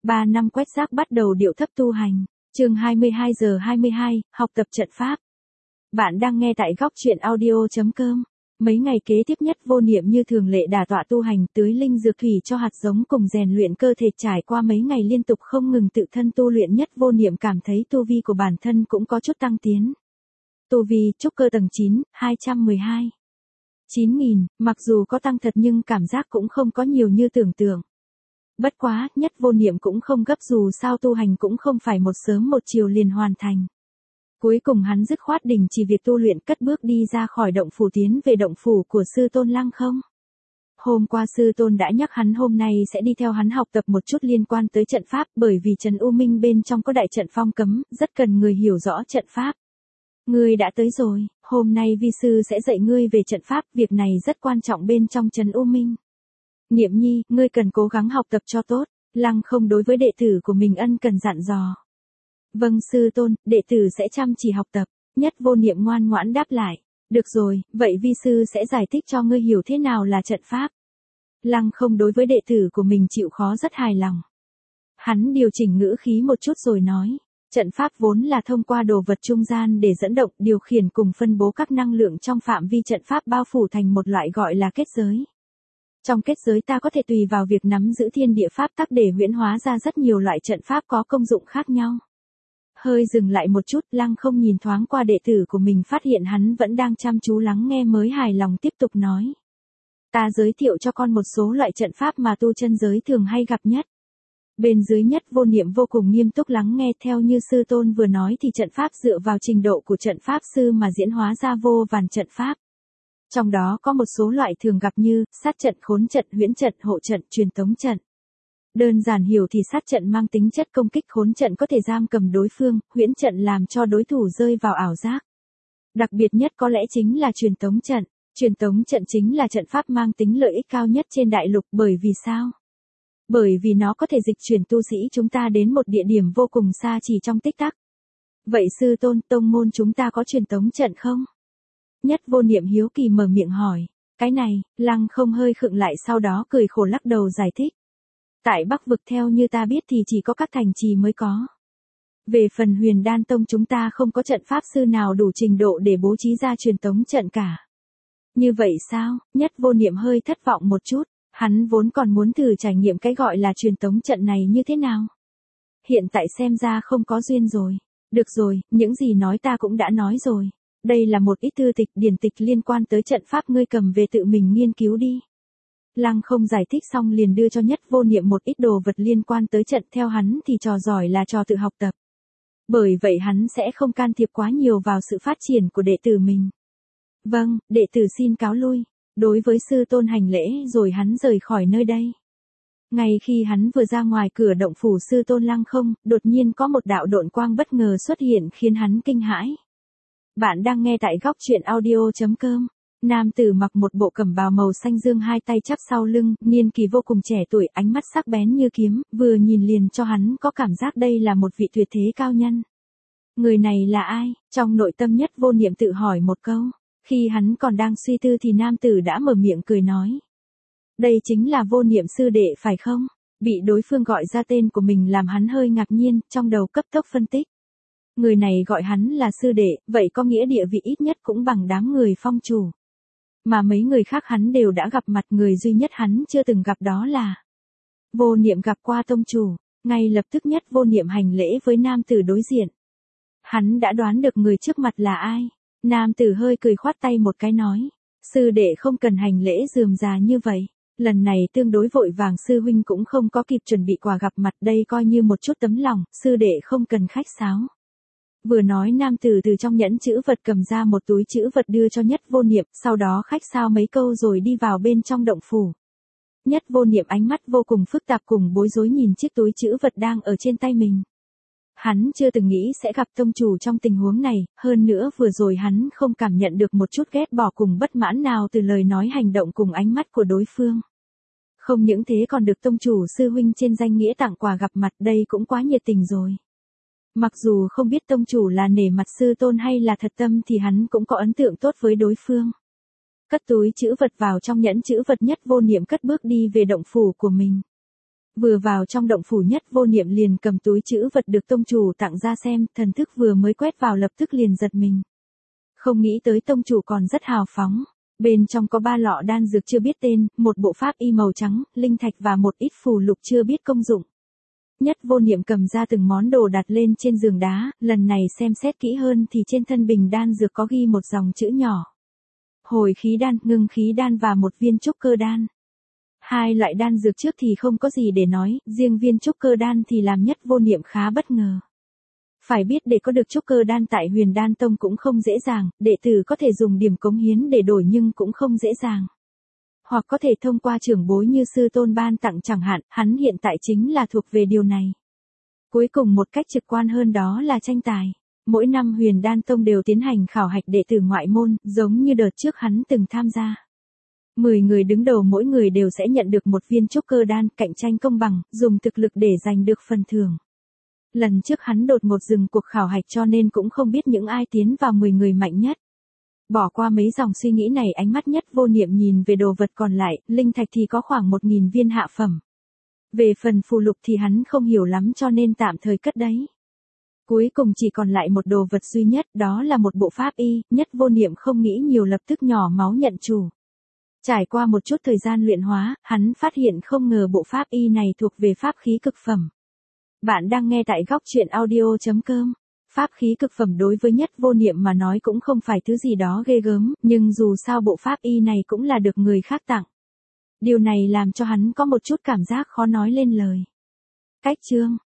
3 năm quét rác bắt đầu điệu thấp tu hành. Chương 22 giờ 22, học tập trận pháp. Bạn đang nghe tại góc truyện audio.com. Mấy ngày kế tiếp Nhất Vô Niệm như thường lệ đả tọa tu hành, tưới linh dược thủy cho hạt giống cùng rèn luyện cơ thể. Trải qua mấy ngày liên tục không ngừng tự thân tu luyện, Nhất Vô Niệm cảm thấy tu vi của bản thân cũng có chút tăng tiến. Tu vi trúc cơ tầng 9, 212. 9.000, mặc dù có tăng thật nhưng cảm giác cũng không có nhiều như tưởng tượng. Bất quá, Nhất Vô Niệm cũng không gấp, dù sao tu hành cũng không phải một sớm một chiều liền hoàn thành. Cuối cùng hắn dứt khoát đình chỉ việc tu luyện, cất bước đi ra khỏi động phủ tiến về động phủ của sư tôn Lăng Không. Hôm qua sư tôn đã nhắc hắn hôm nay sẽ đi theo hắn học tập một chút liên quan tới trận pháp, bởi vì trấn U Minh bên trong có đại trận phong cấm, rất cần người hiểu rõ trận pháp. Ngươi đã tới rồi, hôm nay vi sư sẽ dạy ngươi về trận pháp, việc này rất quan trọng bên trong trấn U Minh. Niệm nhi, ngươi cần cố gắng học tập cho tốt. Lăng Không đối với đệ tử của mình ân cần dặn dò. Vâng sư tôn, đệ tử sẽ chăm chỉ học tập. Nhất Vô Niệm ngoan ngoãn đáp lại. Được rồi, vậy vi sư sẽ giải thích cho ngươi hiểu thế nào là trận pháp. Lăng Không đối với đệ tử của mình chịu khó rất hài lòng. Hắn điều chỉnh ngữ khí một chút rồi nói. Trận pháp vốn là thông qua đồ vật trung gian để dẫn động, điều khiển cùng phân bố các năng lượng trong phạm vi trận pháp, bao phủ thành một loại gọi là kết giới. Trong kết giới ta có thể tùy vào việc nắm giữ thiên địa pháp tắc để huyễn hóa ra rất nhiều loại trận pháp có công dụng khác nhau. Hơi dừng lại một chút, Lăng Không nhìn thoáng qua đệ tử của mình, phát hiện hắn vẫn đang chăm chú lắng nghe mới hài lòng tiếp tục nói. Ta giới thiệu cho con một số loại trận pháp mà tu chân giới thường hay gặp nhất. Bên dưới Nhất Vô Niệm vô cùng nghiêm túc lắng nghe, theo như sư tôn vừa nói thì trận pháp dựa vào trình độ của trận pháp sư mà diễn hóa ra vô vàn trận pháp. Trong đó có một số loại thường gặp như sát trận, khốn trận, huyễn trận, hộ trận, truyền tống trận. Đơn giản hiểu thì sát trận mang tính chất công kích, khốn trận có thể giam cầm đối phương, huyễn trận làm cho đối thủ rơi vào ảo giác. Đặc biệt nhất có lẽ chính là truyền tống trận. Truyền tống trận chính là trận pháp mang tính lợi ích cao nhất trên đại lục, bởi vì sao? Bởi vì nó có thể dịch chuyển tu sĩ chúng ta đến một địa điểm vô cùng xa chỉ trong tích tắc. Vậy sư tôn, tông môn chúng ta có truyền tống trận không? Nhất Vô Niệm hiếu kỳ mở miệng hỏi. Cái này, Lăng Không hơi khựng lại, sau đó cười khổ lắc đầu giải thích. Tại Bắc vực theo như ta biết thì chỉ có các thành trì mới có. Về phần Huyền Đan Tông chúng ta không có trận pháp sư nào đủ trình độ để bố trí ra truyền tống trận cả. Như vậy sao? Nhất Vô Niệm hơi thất vọng một chút. Hắn vốn còn muốn thử trải nghiệm cái gọi là truyền tống trận này như thế nào. Hiện tại xem ra không có duyên rồi. Được rồi, những gì nói ta cũng đã nói rồi. Đây là một ít thư tịch, điển tịch liên quan tới trận pháp, ngươi cầm về tự mình nghiên cứu đi. Lăng Không giải thích xong liền đưa cho Nhất Vô Niệm một ít đồ vật liên quan tới trận, theo hắn thì trò giỏi là trò tự học tập. Bởi vậy hắn sẽ không can thiệp quá nhiều vào sự phát triển của đệ tử mình. Vâng, đệ tử xin cáo lui. Đối với sư tôn hành lễ rồi hắn rời khỏi nơi đây. Ngay khi hắn vừa ra ngoài cửa động phủ sư tôn Lăng Không, đột nhiên có một đạo độn quang bất ngờ xuất hiện khiến hắn kinh hãi. Bạn đang nghe tại góc truyện audio.com. Nam tử mặc một bộ cẩm bào màu xanh dương, hai tay chắp sau lưng, niên kỳ vô cùng trẻ tuổi, ánh mắt sắc bén như kiếm, vừa nhìn liền cho hắn có cảm giác đây là một vị tuyệt thế cao nhân. Người này là ai? Trong nội tâm Nhất Vô Niệm tự hỏi một câu. Khi hắn còn đang suy tư thì nam tử đã mở miệng cười nói. Đây chính là Vô Niệm sư đệ phải không? Bị đối phương gọi ra tên của mình làm hắn hơi ngạc nhiên, trong đầu cấp tốc phân tích. Người này gọi hắn là sư đệ, vậy có nghĩa địa vị ít nhất cũng bằng đám người phong chủ. Mà mấy người khác hắn đều đã gặp mặt, người duy nhất hắn chưa từng gặp đó là Vô Niệm gặp qua tông chủ. Ngay lập tức Nhất Vô Niệm hành lễ với nam tử đối diện. Hắn đã đoán được người trước mặt là ai. Nam tử hơi cười khoát tay một cái nói. Sư đệ không cần hành lễ rườm rà như vậy. Lần này tương đối vội vàng, sư huynh cũng không có kịp chuẩn bị quà gặp mặt, đây coi như một chút tấm lòng, sư đệ không cần khách sáo. Vừa nói nam tử từ trong nhẫn chữ vật cầm ra một túi chữ vật đưa cho Nhất Vô Niệm, sau đó khách sáo mấy câu rồi đi vào bên trong động phủ. Nhất Vô Niệm ánh mắt vô cùng phức tạp cùng bối rối nhìn chiếc túi chữ vật đang ở trên tay mình. Hắn chưa từng nghĩ sẽ gặp tông chủ trong tình huống này, hơn nữa vừa rồi hắn không cảm nhận được một chút ghét bỏ cùng bất mãn nào từ lời nói, hành động cùng ánh mắt của đối phương. Không những thế còn được tông chủ sư huynh trên danh nghĩa tặng quà gặp mặt, đây cũng quá nhiệt tình rồi. Mặc dù không biết tông chủ là nể mặt sư tôn hay là thật tâm thì hắn cũng có ấn tượng tốt với đối phương. Cất túi chữ vật vào trong nhẫn chữ vật, Nhất Vô Niệm cất bước đi về động phủ của mình. Vừa vào trong động phủ Nhất Vô Niệm liền cầm túi trữ vật được tông chủ tặng ra xem, thần thức vừa mới quét vào lập tức liền giật mình. Không nghĩ tới tông chủ còn rất hào phóng. Bên trong có 3 lọ đan dược chưa biết tên, một bộ pháp y màu trắng, linh thạch và một ít phù lục chưa biết công dụng. Nhất Vô Niệm cầm ra từng món đồ đặt lên trên giường đá, lần này xem xét kỹ hơn thì trên thân bình đan dược có ghi một dòng chữ nhỏ. Hồi khí đan, ngưng khí đan và một viên trúc cơ đan. 2 loại đan dược trước thì không có gì để nói, riêng viên trúc cơ đan thì làm Nhất Vô Niệm khá bất ngờ. Phải biết để có được trúc cơ đan tại Huyền Đan Tông cũng không dễ dàng, đệ tử có thể dùng điểm cống hiến để đổi nhưng cũng không dễ dàng. Hoặc có thể thông qua trưởng bối như sư tôn ban tặng chẳng hạn, hắn hiện tại chính là thuộc về điều này. Cuối cùng một cách trực quan hơn đó là tranh tài. Mỗi năm Huyền Đan Tông đều tiến hành khảo hạch đệ tử ngoại môn, giống như đợt trước hắn từng tham gia. 10 người đứng đầu mỗi người đều sẽ nhận được một viên trúc cơ đan, cạnh tranh công bằng, dùng thực lực để giành được phần thưởng. Lần trước hắn đột ngột dừng cuộc khảo hạch cho nên cũng không biết những ai tiến vào 10 người mạnh nhất. Bỏ qua mấy dòng suy nghĩ này, ánh mắt Nhất Vô Niệm nhìn về đồ vật còn lại, linh thạch thì có khoảng 1000 viên hạ phẩm. Về phần phù lục thì hắn không hiểu lắm cho nên tạm thời cất đấy. Cuối cùng chỉ còn lại một đồ vật duy nhất, đó là một bộ pháp y, Nhất Vô Niệm không nghĩ nhiều lập tức nhỏ máu nhận chủ. Trải qua một chút thời gian luyện hóa, hắn phát hiện không ngờ bộ pháp y này thuộc về pháp khí cực phẩm. Bạn đang nghe tại góc truyện audio.com. Pháp khí cực phẩm đối với Nhất Vô Niệm mà nói cũng không phải thứ gì đó ghê gớm, nhưng dù sao bộ pháp y này cũng là được người khác tặng. Điều này làm cho hắn có một chút cảm giác khó nói lên lời. Cách chương